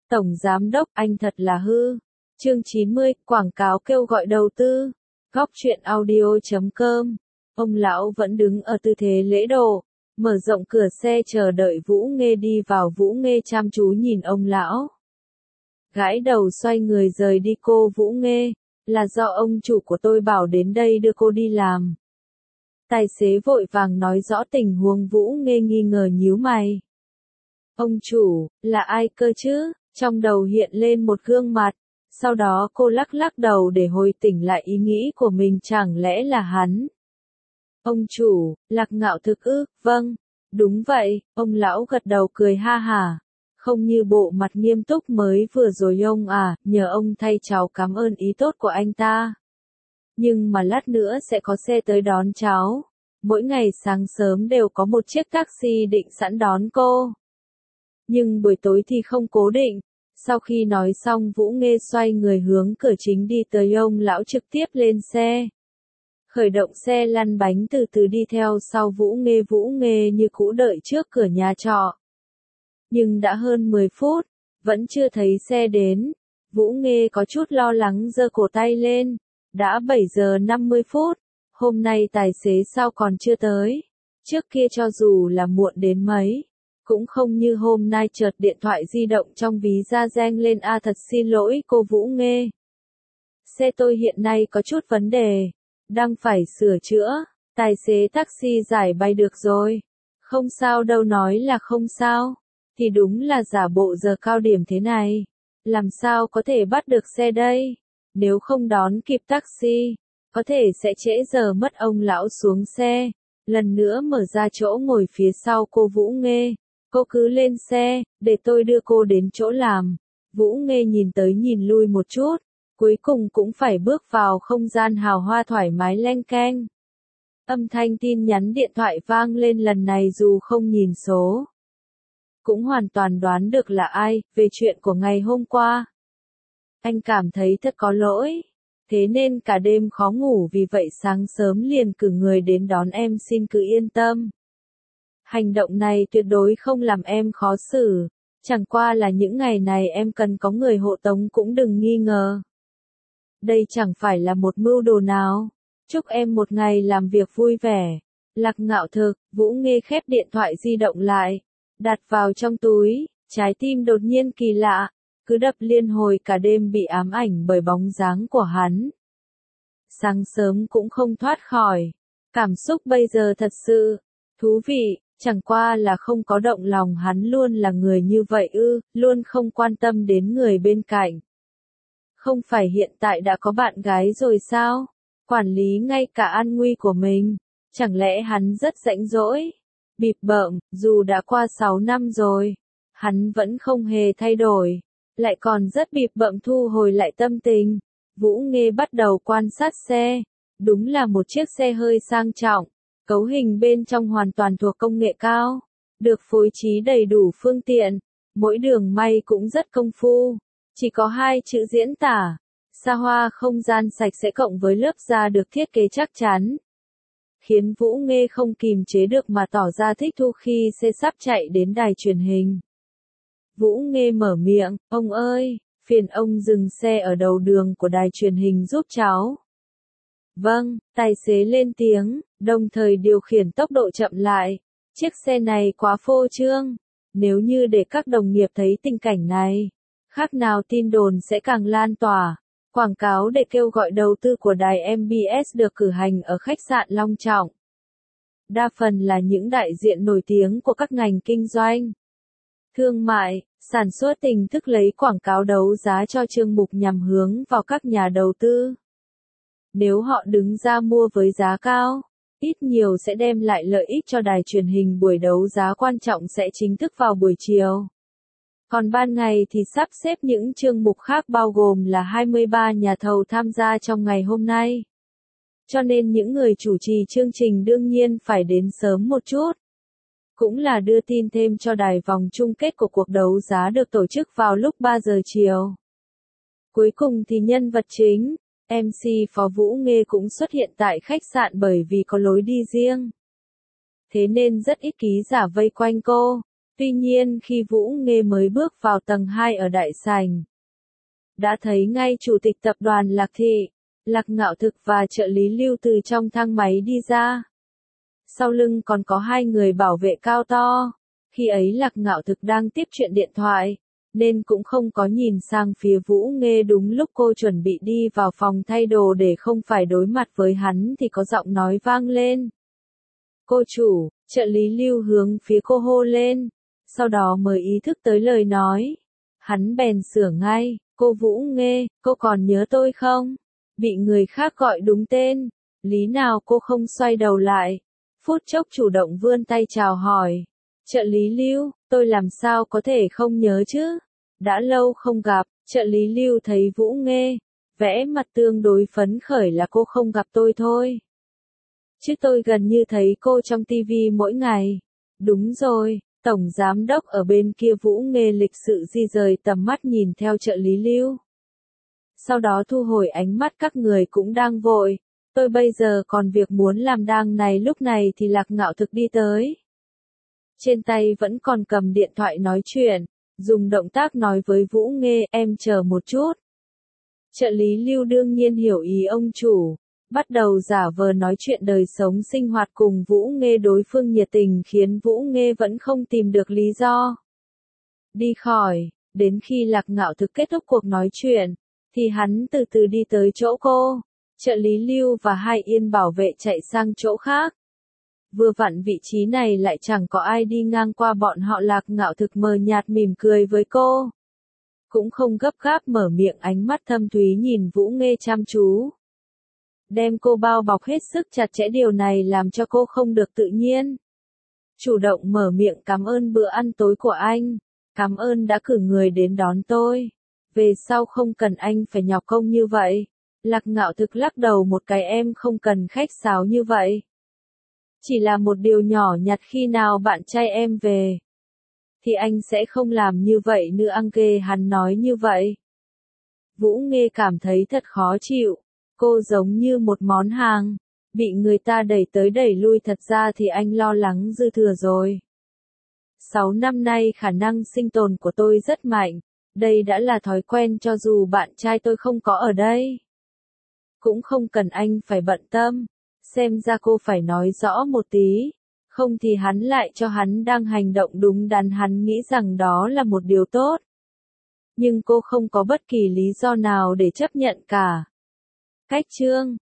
Tổng Giám đốc, anh thật là hư. Chương 90, quảng cáo kêu gọi đầu tư. Góc truyện audio.com. Ông lão vẫn đứng ở tư thế lễ độ, mở rộng cửa xe chờ đợi Vũ Nghê đi vào. Vũ Nghê chăm chú nhìn ông lão, gãi đầu xoay người rời đi. Cô Vũ Nghê, là do ông chủ của tôi bảo đến đây đưa cô đi làm. Tài xế vội vàng nói rõ tình huống. Vũ Nghê nghi ngờ nhíu mày. Ông chủ, là ai cơ chứ? Trong đầu hiện lên một gương mặt, sau đó cô lắc lắc đầu để hồi tỉnh lại ý nghĩ của mình, chẳng lẽ là hắn? Ông chủ, Lạc Ngạo Thực ư? Vâng, đúng vậy, ông lão gật đầu cười ha hả. Không như bộ mặt nghiêm túc mới vừa rồi. Ông à, nhờ ông thay cháu cảm ơn ý tốt của anh ta. Nhưng mà lát nữa sẽ có xe tới đón cháu. Mỗi ngày sáng sớm đều có một chiếc taxi định sẵn đón cô. Nhưng buổi tối thì không cố định. Sau khi nói xong, Vũ Nghê xoay người hướng cửa chính đi tới. Ông lão trực tiếp lên xe, khởi động xe lăn bánh từ từ đi theo sau Vũ Nghê. Vũ Nghê như cũ đợi trước cửa nhà trọ. Nhưng đã hơn 10 phút, vẫn chưa thấy xe đến. Vũ Nghê có chút lo lắng giơ cổ tay lên. Đã 7 giờ 50 phút, hôm nay tài xế sao còn chưa tới? Trước kia cho dù là muộn đến mấy, cũng không như hôm nay. Chợt điện thoại di động trong ví ra reng lên. Thật xin lỗi cô Vũ Nghê. Xe tôi hiện nay có chút vấn đề, đang phải sửa chữa. Tài xế taxi giải bày được rồi. Không sao đâu. Nói là không sao, thì đúng là giả bộ giờ cao điểm thế này. Làm sao có thể bắt được xe đây? Nếu không đón kịp taxi, có thể sẽ trễ giờ mất. Ông lão xuống xe, lần nữa mở ra chỗ ngồi phía sau cô Vũ Nghê. Cô cứ lên xe, để tôi đưa cô đến chỗ làm. Vũ Nghê nhìn tới nhìn lui một chút, cuối cùng cũng phải bước vào không gian hào hoa thoải mái. Leng keng. Âm thanh tin nhắn điện thoại vang lên. Lần này dù không nhìn số, cũng hoàn toàn đoán được là ai. Về chuyện của ngày hôm qua, anh cảm thấy thật có lỗi, thế nên cả đêm khó ngủ. Vì vậy sáng sớm liền cử người đến đón em. Xin cứ yên tâm, hành động này tuyệt đối không làm em khó xử. Chẳng qua là những ngày này em cần có người hộ tống, cũng đừng nghi ngờ. Đây chẳng phải là một mưu đồ nào. Chúc em một ngày làm việc vui vẻ. Lạc Ngạo Thực. Vũ Nghê khép điện thoại di động lại, đặt vào trong túi. Trái tim đột nhiên kỳ lạ, cứ đập liên hồi. Cả đêm bị ám ảnh bởi bóng dáng của hắn. Sáng sớm cũng không thoát khỏi. Cảm xúc bây giờ thật sự thú vị. Chẳng qua là không có động lòng. Hắn luôn là người như vậy ư? Luôn không quan tâm đến người bên cạnh. Không phải hiện tại đã có bạn gái rồi sao? Quản lý ngay cả an nguy của mình. Chẳng lẽ hắn rất rãnh rỗi? Bịp bợm, dù đã qua 6 năm rồi, hắn vẫn không hề thay đổi. Lại còn rất bịp bợm thu hồi lại tâm tình. Vũ Nghê bắt đầu quan sát xe. Đúng là một chiếc xe hơi sang trọng. Cấu hình bên trong hoàn toàn thuộc công nghệ cao. Được phối trí đầy đủ phương tiện. Mỗi đường may cũng rất công phu. Chỉ có 2 chữ diễn tả: xa hoa. Không gian sạch sẽ cộng với lớp da được thiết kế chắc chắn, khiến Vũ Nghê không kìm chế được mà tỏ ra thích thú khi xe sắp chạy đến đài truyền hình. Vũ Nghê mở miệng: ông ơi, phiền ông dừng xe ở đầu đường của đài truyền hình giúp cháu. Vâng, tài xế lên tiếng, đồng thời điều khiển tốc độ chậm lại. Chiếc xe này quá phô trương. Nếu như để các đồng nghiệp thấy tình cảnh này, khác nào tin đồn sẽ càng lan tỏa. Quảng cáo để kêu gọi đầu tư của đài MBS được cử hành ở khách sạn long trọng. Đa phần là những đại diện nổi tiếng của các ngành kinh doanh, thương mại, sản xuất, hình thức lấy quảng cáo đấu giá cho chương mục nhằm hướng vào các nhà đầu tư. Nếu họ đứng ra mua với giá cao, ít nhiều sẽ đem lại lợi ích cho đài truyền hình. Buổi đấu giá quan trọng sẽ chính thức vào buổi chiều. Còn ban ngày thì sắp xếp những chương mục khác, bao gồm là 23 nhà thầu tham gia trong ngày hôm nay. Cho nên những người chủ trì chương trình đương nhiên phải đến sớm một chút. Cũng là đưa tin thêm cho đài vòng chung kết của cuộc đấu giá được tổ chức vào lúc 3 giờ chiều. Cuối cùng thì nhân vật chính, MC Phó Vũ Nghê cũng xuất hiện tại khách sạn bởi vì có lối đi riêng. Thế nên rất ít ký giả vây quanh cô. Tuy nhiên khi Vũ Nghê mới bước vào tầng 2 ở đại sảnh, đã thấy ngay chủ tịch tập đoàn Lạc Thị, Lạc Ngạo Thực và trợ lý Lưu từ trong thang máy đi ra. Sau lưng còn có hai người bảo vệ cao to. Khi ấy Lạc Ngạo Thực đang tiếp chuyện điện thoại, nên cũng không có nhìn sang phía Vũ Nghê đúng lúc cô chuẩn bị đi vào phòng thay đồ để không phải đối mặt với hắn thì có giọng nói vang lên. Cô chủ, trợ lý Lưu hướng phía cô hô lên, sau đó mới ý thức tới lời nói. Hắn bèn sửa ngay, cô Vũ Nghê, cô còn nhớ tôi không? Bị người khác gọi đúng tên, lý nào cô không xoay đầu lại, phút chốc chủ động vươn tay chào hỏi. Trợ lý Lưu, tôi làm sao có thể không nhớ chứ? Đã lâu không gặp, trợ lý Lưu thấy Vũ Nghê, vẽ mặt tương đối phấn khởi là cô không gặp tôi thôi. Chứ tôi gần như thấy cô trong tivi mỗi ngày. Đúng rồi, tổng giám đốc ở bên kia Vũ Nghê lịch sự di rời tầm mắt nhìn theo trợ lý Lưu. Sau đó thu hồi ánh mắt các người cũng đang vội. Tôi bây giờ còn việc muốn làm đang này lúc này thì Lạc Ngạo Thực đi tới. Trên tay vẫn còn cầm điện thoại nói chuyện, dùng động tác nói với Vũ Nghê em chờ một chút. Trợ lý Lưu đương nhiên hiểu ý ông chủ, bắt đầu giả vờ nói chuyện đời sống sinh hoạt cùng Vũ Nghê đối phương nhiệt tình khiến Vũ Nghê vẫn không tìm được lý do. Đi khỏi, đến khi Lạc Ngạo Thực kết thúc cuộc nói chuyện, thì hắn từ từ đi tới chỗ cô. Trợ lý Lưu và hai yên bảo vệ chạy sang chỗ khác. Vừa vặn vị trí này lại chẳng có ai đi ngang qua bọn họ. Lạc Ngạo Thực mờ nhạt mỉm cười với cô. Cũng không gấp gáp mở miệng, ánh mắt thâm thúy nhìn Vũ Nghê chăm chú. Đem cô bao bọc hết sức chặt chẽ, điều này làm cho cô không được tự nhiên. Chủ động mở miệng cảm ơn bữa ăn tối của anh. Cảm ơn đã cử người đến đón tôi. Về sau không cần anh phải nhọc công như vậy. Lạc Ngạo Thực lắc đầu một cái, em không cần khách sáo như vậy. Chỉ là một điều nhỏ nhặt, khi nào bạn trai em về thì anh sẽ không làm như vậy nữa. Angke hắn nói như vậy. Vũ Nghê cảm thấy thật khó chịu. Cô giống như một món hàng, bị người ta đẩy tới đẩy lui. Thật ra thì anh lo lắng dư thừa rồi. 6 năm nay khả năng sinh tồn của tôi rất mạnh. Đây đã là thói quen cho dù bạn trai tôi không có ở đây. Cũng không cần anh phải bận tâm. Xem ra cô phải nói rõ một tí. Không thì hắn lại cho hắn đang hành động đúng đắn, hắn nghĩ rằng đó là một điều tốt. Nhưng cô không có bất kỳ lý do nào để chấp nhận cả. Cách chương